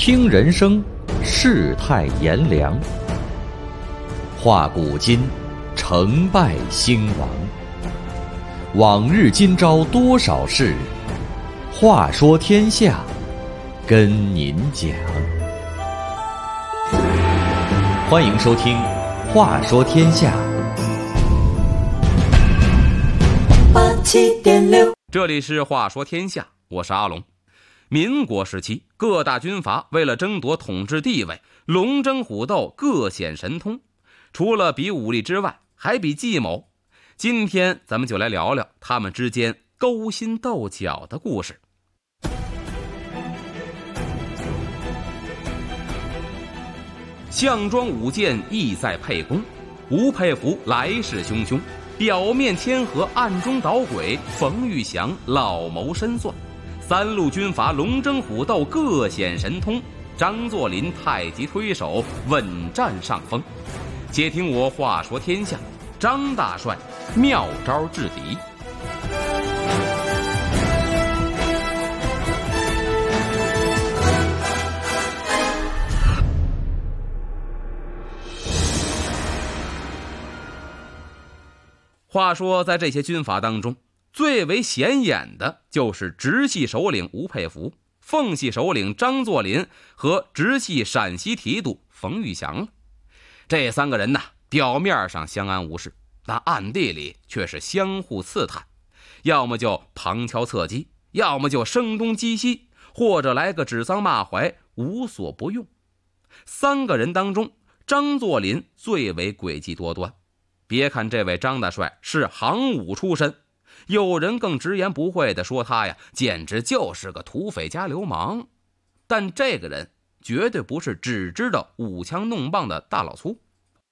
听人生，世态炎凉；话古今，成败兴亡。往日今朝多少事，话说天下，跟您讲。欢迎收听《话说天下》。 87.6，这里是《话说天下》，我是阿龙。民国时期，各大军阀为了争夺统治地位，龙争虎斗，各显神通。除了比武力之外，还比计谋。今天咱们就来聊聊他们之间勾心斗角的故事。项庄舞剑，意在沛公。吴佩孚来势汹汹，表面谦和，暗中捣鬼。冯玉祥老谋深算，三路军阀龙争虎斗，各显神通。张作霖太极推手，稳占上风。且听我话说天下，张大帅妙招制敌。话说在这些军阀当中，最为显眼的就是直系首领吴佩孚、奉系首领张作霖和直系陕西提督冯玉祥了。这三个人呢，表面上相安无事，但暗地里却是相互刺探，要么就旁敲侧击，要么就声东击西，或者来个指桑骂槐，无所不用。三个人当中，张作霖最为诡计多端。别看这位张大帅是行武出身，有人更直言不讳地说他呀，简直就是个土匪加流氓。但这个人绝对不是只知道舞枪弄棒的大老粗。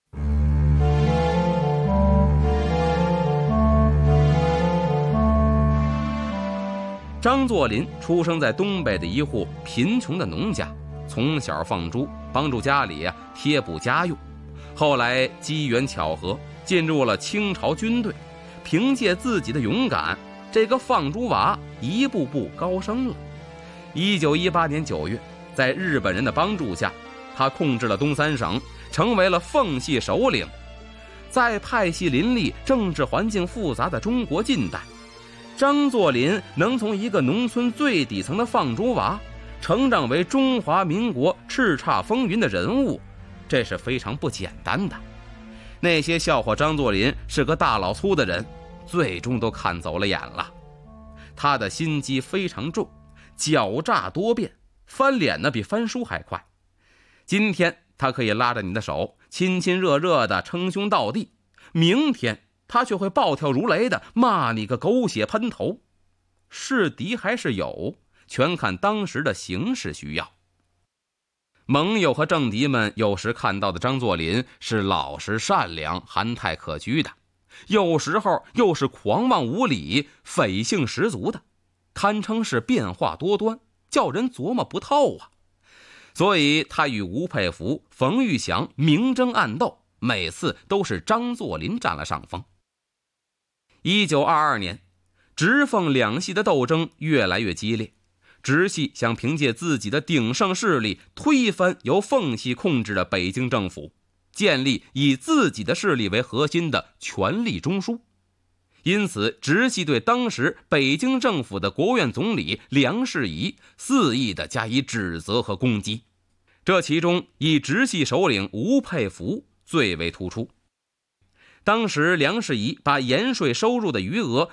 张作霖出生在东北的一户贫穷的农家，从小放猪，帮助家里贴补家用。后来机缘巧合，进入了清朝军队，凭借自己的勇敢，这个放猪娃一步步高升了。1918年9月，在日本人的帮助下，他控制了东三省，成为了奉系首领。在派系林立、政治环境复杂的中国近代，张作霖能从一个农村最底层的放猪娃成长为中华民国叱咤风云的人物，这是非常不简单的。那些笑话张作霖是个大老粗的人，最终都看走了眼了。他的心机非常重，狡诈多变，翻脸呢比翻书还快。今天他可以拉着你的手，亲亲热热的称兄道弟，明天他却会暴跳如雷的骂你个狗血喷头。是敌还是友，全看当时的形势需要。盟友和政敌们有时看到的张作霖是老实善良、憨态可掬的，有时候又是狂妄无理、匪性十足的，堪称是变化多端，叫人琢磨不透啊。所以他与吴佩孚、冯玉祥明争暗斗，每次都是张作霖占了上风。1922年，直奉两系的斗争越来越激烈，直系想凭借自己的鼎盛势力推翻由奉系控制的北京政府，建立以自己的势力为核心的权力中枢。因此直系对当时北京政府的国务院总理梁士仪肆意地加以指责和攻击，这其中以直系首领吴佩孚最为突出。当时梁士仪把盐税收入的余额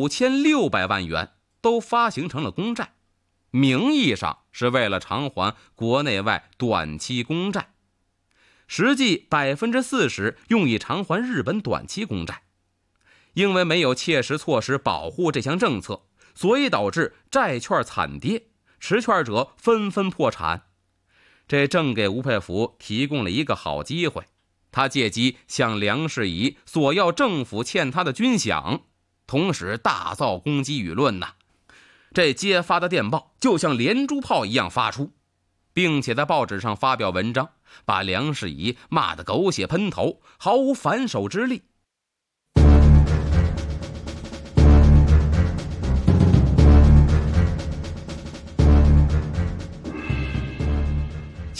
9600万元都发行成了公债，名义上是为了偿还国内外短期公债，实际40%用以偿还日本短期公债。因为没有切实措施保护这项政策，所以导致债券惨跌，持券者纷纷破产。这正给吴佩孚提供了一个好机会，他借机向梁士仪索要政府欠他的军饷，同时大造攻击舆论呐。这揭发的电报就像连珠炮一样发出，并且在报纸上发表文章，把梁士仪骂得狗血喷头，毫无反手之力。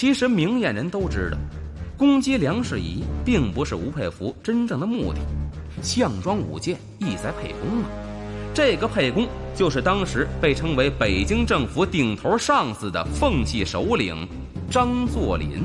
其实明眼人都知道，攻击梁士仪并不是吴佩孚真正的目的，项庄舞剑，意在沛公啊。这个沛公就是当时被称为北京政府顶头上司的奉系首领张作霖。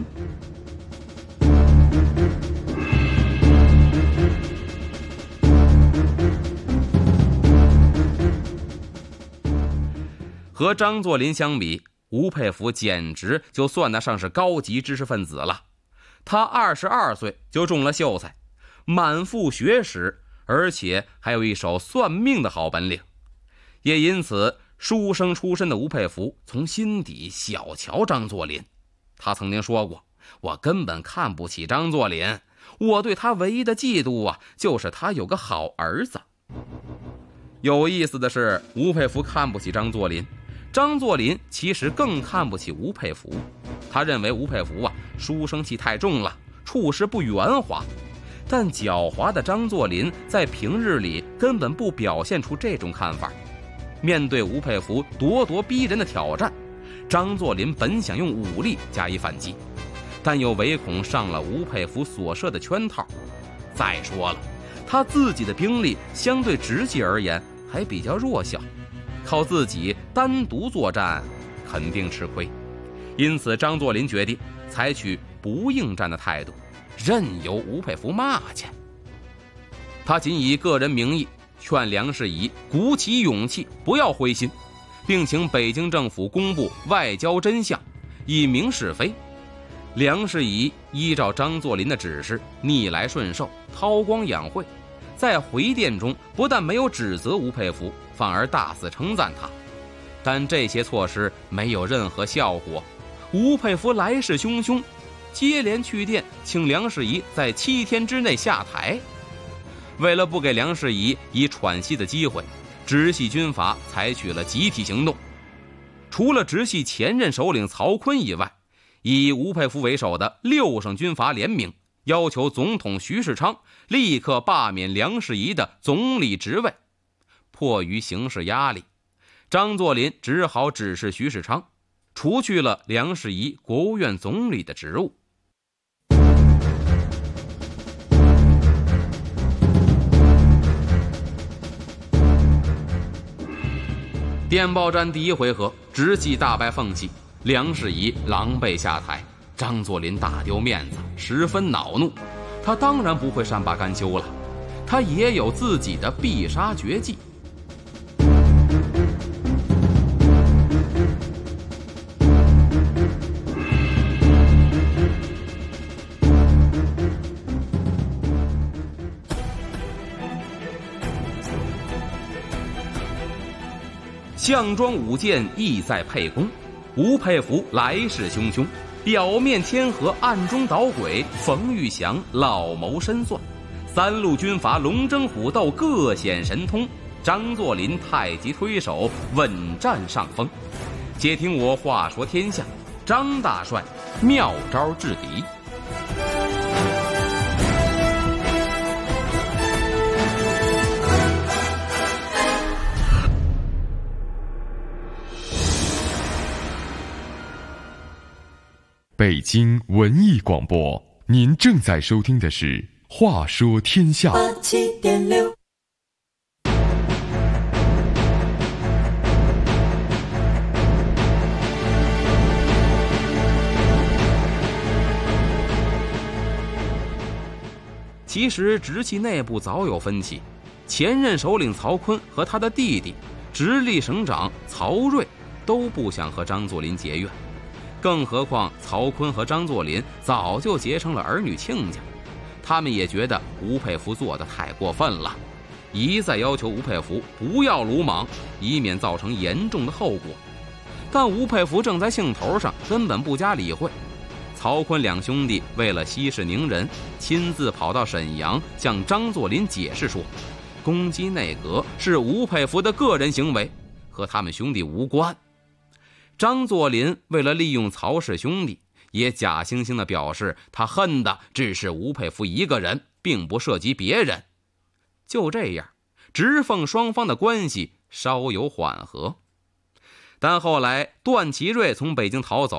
和张作霖相比，吴佩孚简直就算得上是高级知识分子了。他22岁就中了秀才，满腹学识，而且还有一手算命的好本领。也因此，书生出身的吴佩孚从心底小瞧张作霖。他曾经说过，我根本看不起张作霖，我对他唯一的嫉妒就是他有个好儿子。有意思的是，吴佩孚看不起张作霖，张作霖其实更看不起吴佩孚。他认为吴佩孚书生气太重了，处事不圆滑。但狡猾的张作霖在平日里根本不表现出这种看法。面对吴佩孚咄咄逼人的挑战，张作霖本想用武力加以反击，但又唯恐上了吴佩孚所设的圈套。再说了，他自己的兵力相对直系而言还比较弱小，靠自己单独作战肯定吃亏。因此张作霖决定采取不应战的态度，任由吴佩孚骂去。他仅以个人名义劝梁士仪鼓起勇气，不要灰心，并请北京政府公布外交真相，以明是非。梁士仪依照张作霖的指示，逆来顺受，韬光养晦，在回电中不但没有指责吴佩孚，反而大肆称赞他。但这些措施没有任何效果，吴佩孚来势汹汹，接连去电请梁士仪在7天之内下台。为了不给梁士仪以喘息的机会，直系军阀采取了集体行动。除了直系前任首领曹锟以外，以吴佩孚为首的6省军阀联名，要求总统徐世昌立刻罢免梁士仪的总理职位。迫于形势压力，张作霖只好指示徐世昌除去了梁士仪国务院总理的职务。电报战第1回合，直系大败奉系，梁士仪狼狈下台，张作霖大丢面子，十分恼怒。他当然不会善罢甘休了，他也有自己的必杀绝技。项庄舞剑，意在沛公。吴佩孚来势汹汹，表面天和，暗中捣鬼。冯玉祥老谋深算，3路军阀龙争虎斗，各显神通。张作霖太极推手，稳占上风。且听我话说天下，张大帅妙招制敌。 北京文艺广播，您正在收听的是《话说天下》。 87.6。 其实直系内部早有分歧，前任首领曹锟和他的弟弟直隶省长曹睿都不想和张作霖结怨。更何况曹锟和张作霖早就结成了儿女亲家，他们也觉得吴佩孚做得太过分了，一再要求吴佩孚不要鲁莽，以免造成严重的后果。但吴佩孚正在兴头上，根本不加理会。曹锟两兄弟为了息事宁人，亲自跑到沈阳向张作霖解释说，攻击内阁是吴佩孚的个人行为，和他们兄弟无关。张作霖为了利用曹氏兄弟，也假惺惺地表示他恨的只是吴佩孚一个人，并不涉及别人。就这样，直奉双方的关系稍有缓和。但后来段祺瑞从北京逃走，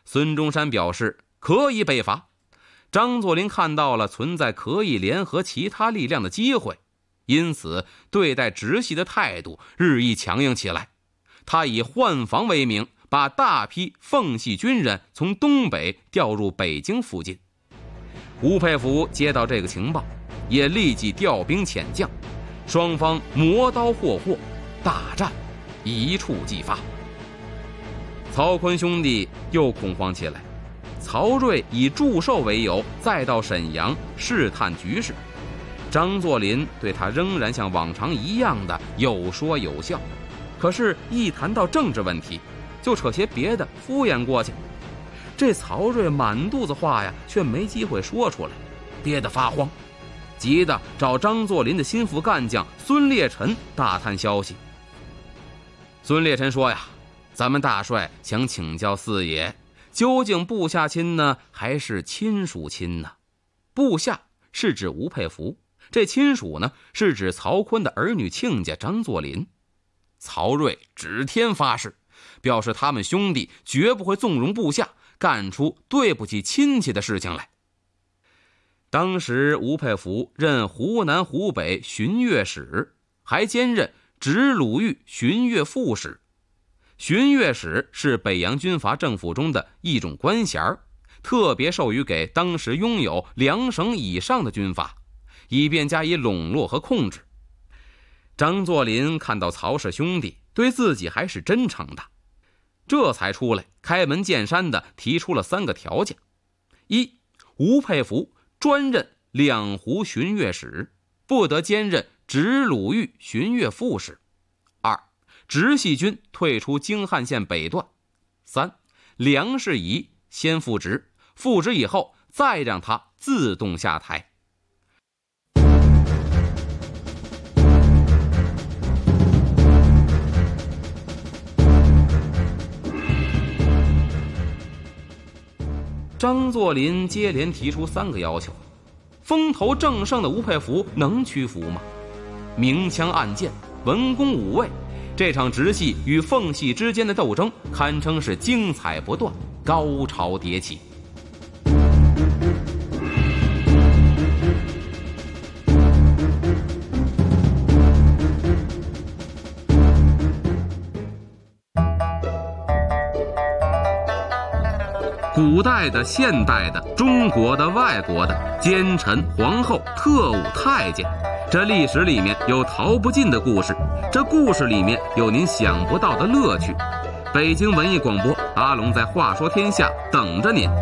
孙中山表示可以北伐。张作霖看到了存在可以联合其他力量的机会，因此对待直系的态度日益强硬起来。他以换防为名，把大批奉系军人从东北调入北京附近。吴佩孚接到这个情报，也立即调兵遣将，双方磨刀霍霍，大战一触即发。曹锟兄弟又恐慌起来，曹睿以祝寿为由再到沈阳试探局势。张作霖对他仍然像往常一样的有说有笑，可是一谈到政治问题，就扯些别的敷衍过去。这曹睿满肚子话呀，却没机会说出来，憋得发慌，急得找张作霖的心腹干将孙烈臣打探消息。孙烈臣说呀，咱们大帅想请教四爷，究竟部下亲呢，还是亲属亲呢？部下是指吴佩孚，这亲属呢，是指曹锟的儿女亲家张作霖。曹睿指天发誓，表示他们兄弟绝不会纵容部下干出对不起亲戚的事情来。当时吴佩孚任湖南湖北巡阅使，还兼任直鲁豫巡阅副使。巡阅使是北洋军阀政府中的一种官衔，特别授予给当时拥有2省以上的军阀，以便加以笼络和控制。张作霖看到曹氏兄弟对自己还是真诚的，这才出来开门见山地提出了3个条件：一，吴佩孚专任两湖巡阅使，不得兼任直鲁豫巡阅副使；二，直系军退出京汉线北段；三，梁士仪先复职，复职以后再让他自动下台。张作霖接连提出3个要求，风头正盛的吴佩孚能屈服吗？明枪暗箭，文攻武卫，这场直系与奉系之间的斗争堪称是精彩不断，高潮迭起。古代的、现代的、中国的、外国的奸臣、皇后、特务、太监，这历史里面有逃不尽的故事，这故事里面有您想不到的乐趣。北京文艺广播，阿龙在话说天下等着您。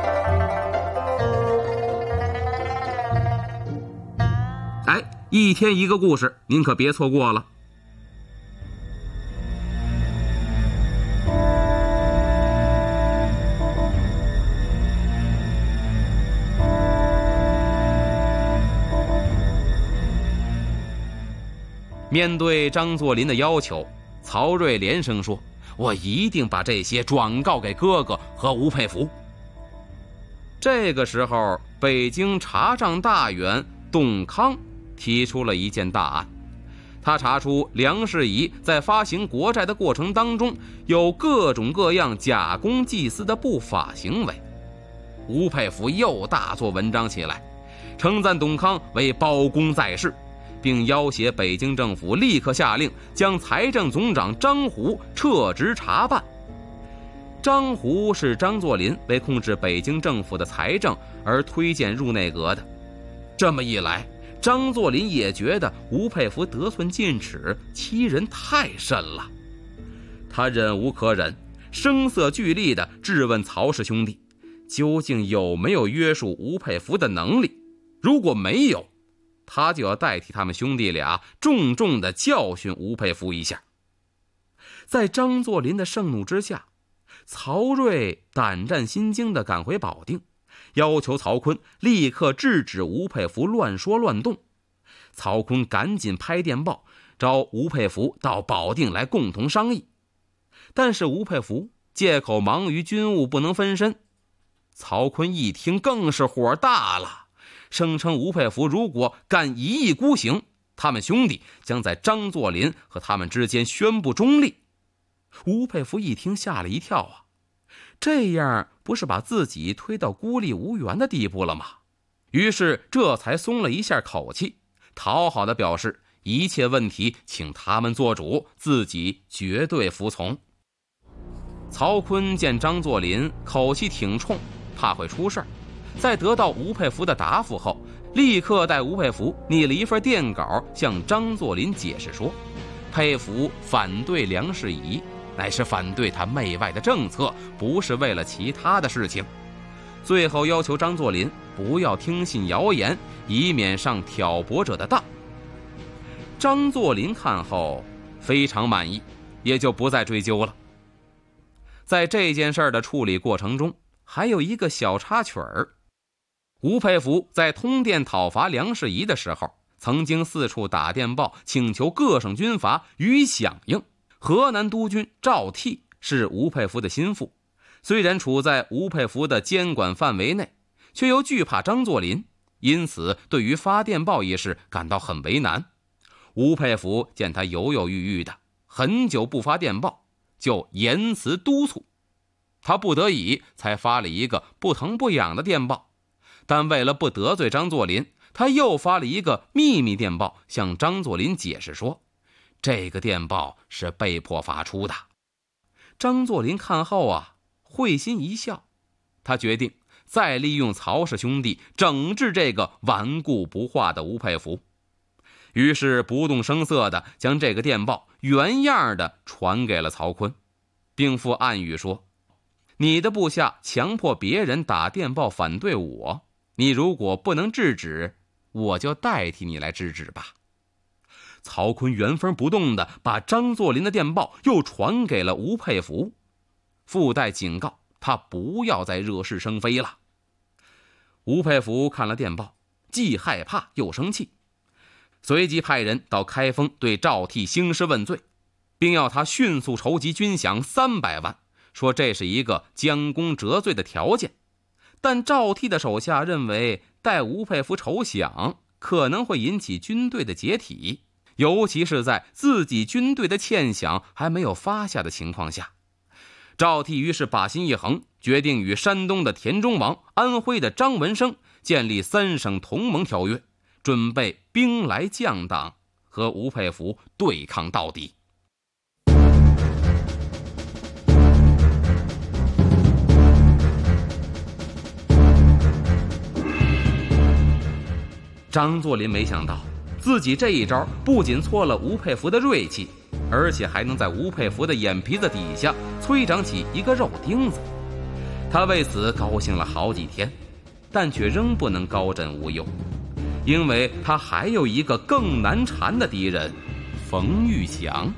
哎，一天一个故事，您可别错过了。面对张作霖的要求，曹睿连声说：“我一定把这些转告给哥哥和吴佩孚。”这个时候，北京查账大员董康提出了一件大案，他查出梁士仪在发行国债的过程当中有各种各样假公济私的不法行为。吴佩孚又大做文章起来，称赞董康为包公在世，并要挟北京政府立刻下令将财政总长张胡撤职查办。张胡是张作霖为控制北京政府的财政而推荐入内阁的。这么一来，张作霖也觉得吴佩孚得寸进尺，欺人太甚了。他忍无可忍，声色俱厉地质问曹氏兄弟，究竟有没有约束吴佩孚的能力？如果没有，他就要代替他们兄弟俩重重地教训吴佩孚一下。在张作霖的盛怒之下，曹睿胆战心惊地赶回保定，要求曹锟立刻制止吴佩孚乱说乱动。曹锟赶紧拍电报找吴佩孚到保定来共同商议，但是吴佩孚借口忙于军务不能分身。曹锟一听更是火大了，声称吴佩孚如果敢一意孤行，他们兄弟将在张作霖和他们之间宣布中立。吴佩孚一听吓了一跳啊， 这样不是把自己推到孤立无援的地步了吗？于是这才松了一下口气，讨好的表示一切问题请他们做主，自己绝对服从。曹锟见张作霖口气挺冲，怕会出事儿，在得到吴佩孚的答复后，立刻带吴佩孚拟了一份电稿向张作霖解释说，佩孚反对梁士仪乃是反对他媚外的政策，不是为了其他的事情。最后要求张作霖不要听信谣言，以免上挑拨者的当。张作霖看后非常满意，也就不再追究了。在这件事的处理过程中，还有一个小插曲儿。吴佩孚在通电讨伐梁士仪的时候，曾经四处打电报请求各省军阀予以响应。河南督军赵倜是吴佩孚的心腹，虽然处在吴佩孚的监管范围内，却又惧怕张作霖，因此对于发电报一事感到很为难。吴佩孚见他犹犹豫豫的，很久不发电报，就言辞督促。他不得已才发了一个不疼不痒的电报，但为了不得罪张作霖，他又发了一个秘密电报向张作霖解释说，这个电报是被迫发出的。张作霖看后会心一笑，他决定再利用曹氏兄弟整治这个顽固不化的吴佩孚。于是不动声色地将这个电报原样的传给了曹锟，并附暗语说，你的部下强迫别人打电报反对我，你如果不能制止，我就代替你来制止吧。曹锟原封不动地把张作霖的电报又传给了吴佩孚，附带警告他不要再惹是生非了。吴佩孚看了电报，既害怕又生气，随即派人到开封对赵倜兴师问罪，并要他迅速筹集军饷300万，说这是一个将功折罪的条件。但赵倜的手下认为带吴佩孚筹饷可能会引起军队的解体，尤其是在自己军队的欠饷还没有发下的情况下。赵倜于是把心一横，决定与山东的田中王、安徽的张文生建立3省同盟条约，准备兵来将挡，和吴佩孚对抗到底。张作霖没想到自己这一招不仅挫了吴佩孚的锐气，而且还能在吴佩孚的眼皮子底下催长起一个肉钉子。他为此高兴了好几天，但却仍不能高枕无忧，因为他还有一个更难缠的敌人——冯玉祥。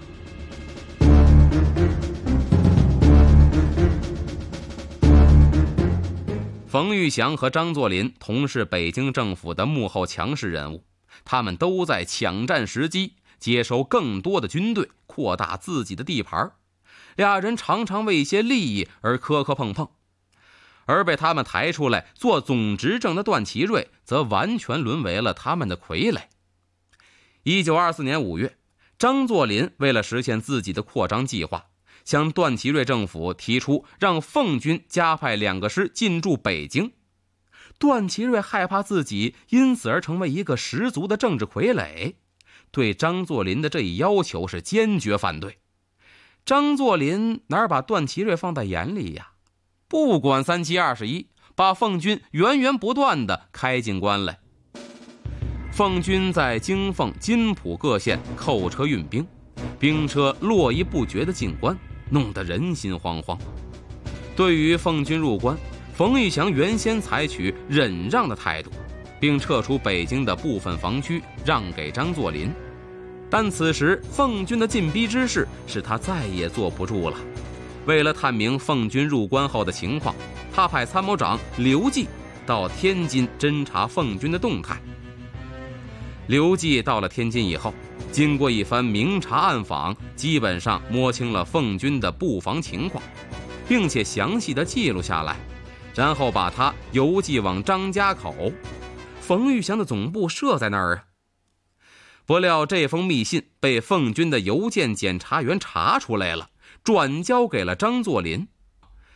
冯玉祥和张作霖同是北京政府的幕后强势人物，他们都在抢占时机，接收更多的军队，扩大自己的地盘。俩人常常为一些利益而磕磕碰碰，而被他们抬出来做总执政的段祺瑞则完全沦为了他们的傀儡。1924年5月，张作霖为了实现自己的扩张计划，向段祺瑞政府提出让奉军加派2个师进驻北京。段祺瑞害怕自己因此而成为一个十足的政治傀儡，对张作霖的这一要求是坚决反对。张作霖哪把段祺瑞放在眼里呀？不管3七21，把奉军源源不断地开进关来。奉军在京奉、津浦各县扣车运兵，兵车络绎不绝地进关，弄得人心惶惶。对于奉军入关，冯玉祥原先采取忍让的态度，并撤出北京的部分防区，让给张作霖。但此时奉军的进逼之势使他再也坐不住了。为了探明奉军入关后的情况，他派参谋长刘季到天津侦察奉军的动态。刘季到了天津以后，经过一番明察暗访，基本上摸清了奉军的布防情况，并且详细的记录下来，然后把它邮寄往张家口。冯玉祥的总部设在那儿啊。不料这封密信被奉军的邮件检查员查出来了，转交给了张作霖。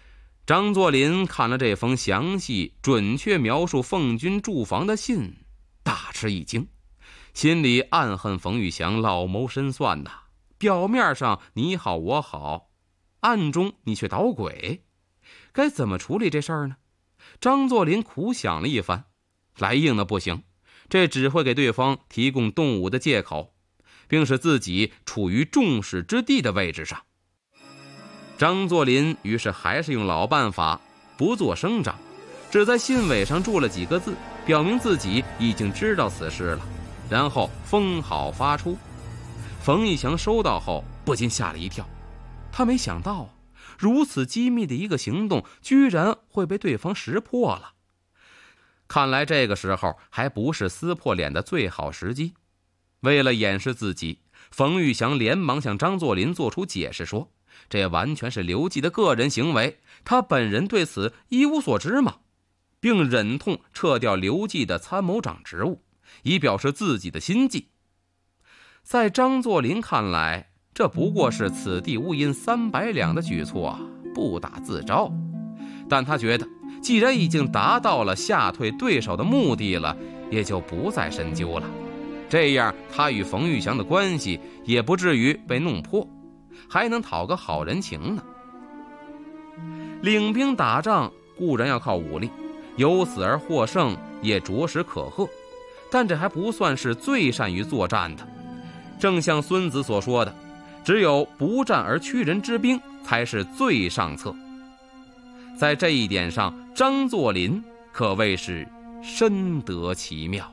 张作霖看了这封详细准确描述奉军驻防的信，大吃一惊，心里暗恨冯玉祥老谋深算呐，表面上你好我好，暗中你却捣鬼，该怎么处理这事儿呢？张作霖苦想了一番，来硬的不行，这只会给对方提供动武的借口，并使自己处于众矢之的的位置上。张作霖于是还是用老办法，不做声张，只在信尾上注了几个字，表明自己已经知道此事了，然后封好发出。冯玉祥收到后不禁吓了一跳，他没想到如此机密的一个行动居然会被对方识破了。看来这个时候还不是撕破脸的最好时机。为了掩饰自己，冯玉祥连忙向张作霖做出解释，说这完全是刘季的个人行为，他本人对此一无所知嘛，并忍痛撤掉刘季的参谋长职务，以表示自己的心迹。在张作霖看来，这不过是此地无银300两的举措，不打自招。但他觉得既然已经达到了吓退对手的目的了，也就不再深究了，这样他与冯玉祥的关系也不至于被弄破，还能讨个好人情呢。领兵打仗固然要靠武力，由死而获胜也着实可贺，但这还不算是最善于作战的。正像孙子所说的，只有不战而屈人之兵才是最上策。在这一点上，张作霖可谓是深得其妙。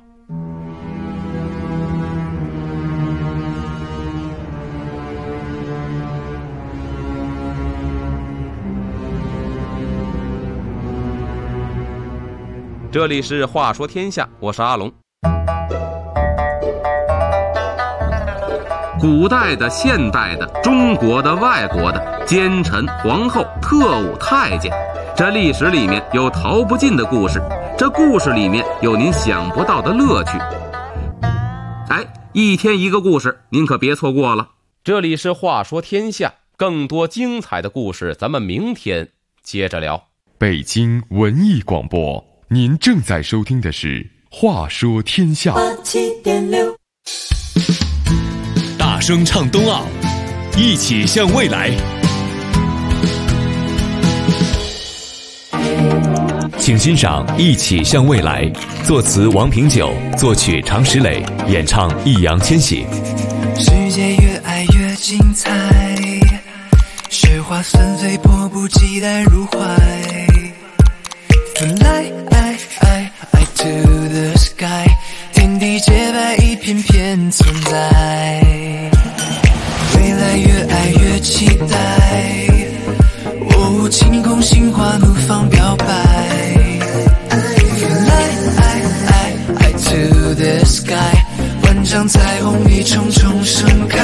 这里是话说天下，我是阿龙。古代的、现代的、中国的、外国的，奸臣、皇后、特务、太监，这历史里面有逃不尽的故事，这故事里面有您想不到的乐趣。一天一个故事，您可别错过了。这里是话说天下，更多精彩的故事咱们明天接着聊。 北京文艺广播，您正在收听的是话说天下。 87.6，大声唱冬奥，一起向未来。请欣赏《一起向未来》，作词王平久，作曲常石磊，演唱易烊千玺。 世界越爱越精彩，雪花纷飞，迫不及待入怀。Fly to the sky， 天地洁白，一片片存在。未来越爱越期待，晴空心花怒放表白。Fly to the sky， 万丈彩虹一重重盛开。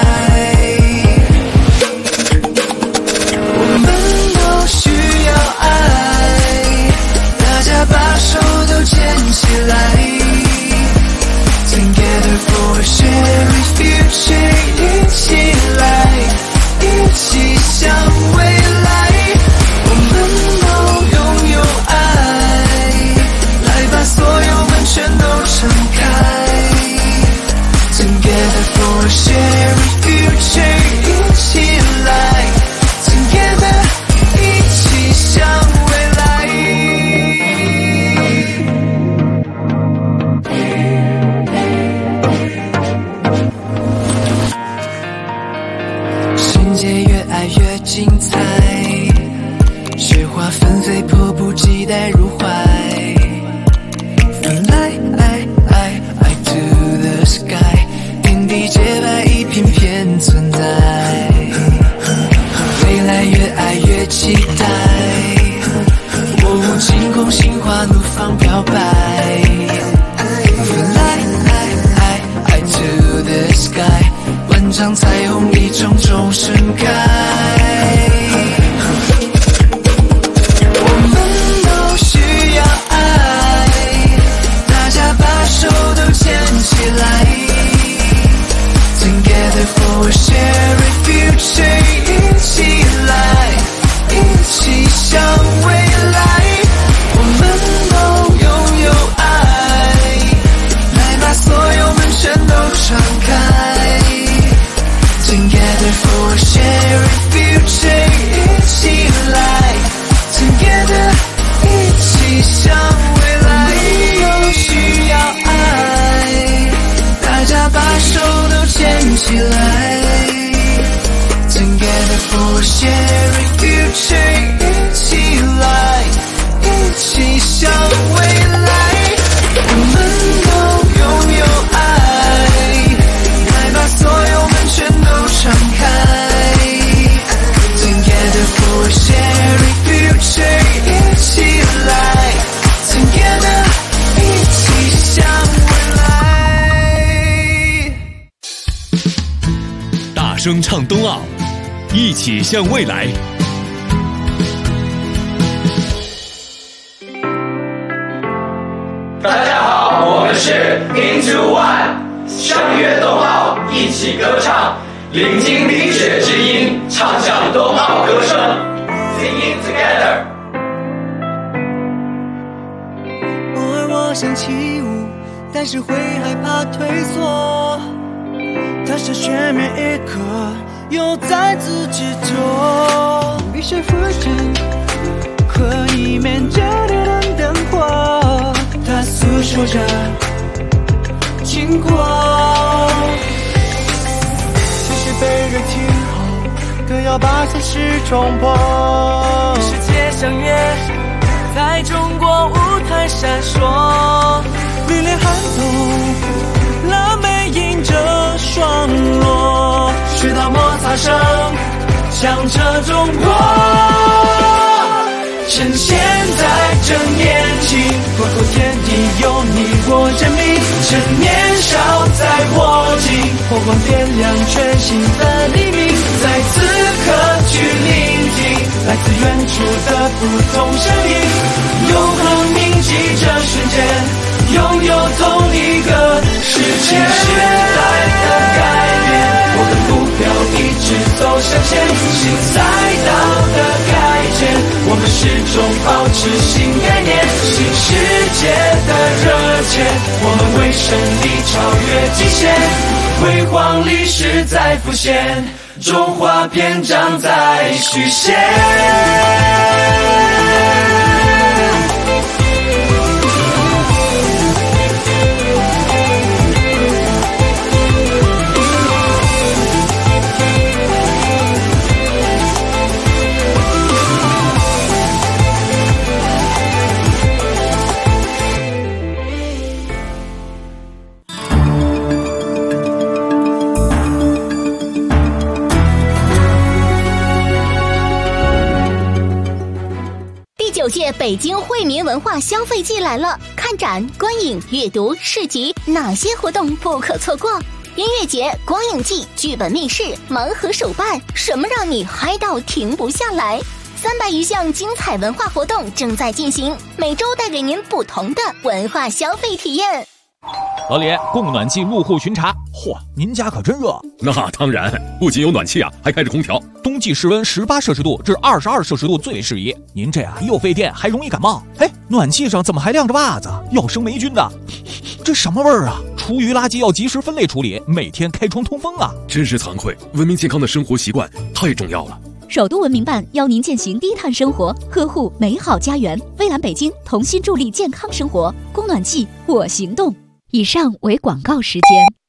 我们都需要爱，大家把手都牵起来。Together for a shared future， 一起来，一起向未来。我们都拥有爱，来把所有门全都敞开。Together for a shared future， 一起来 Together， 一起向未来。世界越爱越精彩，雪花纷飞，迫不及待入怀。Fly to the sky， 天地洁白，一片片存在。未来越爱越期待，晴空心花怒放表白。Fly to the sky， 万丈彩虹一重重盛开。我们都需要爱， Together for a shared future， 一起来 Together， 一起向未来。都需要爱，大家把手都牵起来。Together for a shared future， 一起来，一起向未来。我们都拥有爱，来把所有门全都敞开。Together for a shared future， 一起来 Together， 一起向未来。 大声唱冬奥，一起向未来。 大家好，我们是 Into One， 相约冬奥，一起歌唱，聆听冰雪之音，唱响冬奥歌声 ，Singing together。 偶尔我想起舞，但是会害怕退缩。它是全面一刻，又再次执着。雨水浮沉，可以面着的灯火，它诉说着经过。其实被人听后，更要把现实冲破。世界相约，在中国舞台闪烁，历练寒冬，蓝莓迎着霜落，直到摩擦声响彻中国。趁现在正年轻，广阔天地有你我证明。趁年少在握紧，火光点亮全新的黎明。在此刻去聆听来自远处的不同声音，永恒铭记这瞬间，拥有同一个世界。时代的改变，我的目标一直走向前。新赛道的改建，我们始终保持新概念。新世界的热切，我们为胜利超越极限。辉煌历史在浮现，中华篇章在续写。 9届北京惠民文化消费季来了，看展、观影、阅读、市集，哪些活动不可错过？音乐节、光影季、剧本密室、盲盒手办，什么让你嗨到停不下来？300余项精彩文化活动正在进行，每周带给您不同的文化消费体验。 老李，供暖气入户巡查。嚯，您家可真热。 那当然，不仅有暖气啊，还开着空调。 冬季室温18摄氏度至22摄氏度最为适宜。您这又费电，还容易感冒。哎，暖气上怎么还晾着袜子？要生霉菌的。这什么味儿啊？厨余垃圾要及时分类处理，每天开窗通风啊。 真是惭愧，文明健康的生活习惯太重要了。 首都文明办邀您践行低碳生活，呵护美好家园。蔚蓝北京同心助力健康生活，供暖季我行动。以上为广告时间。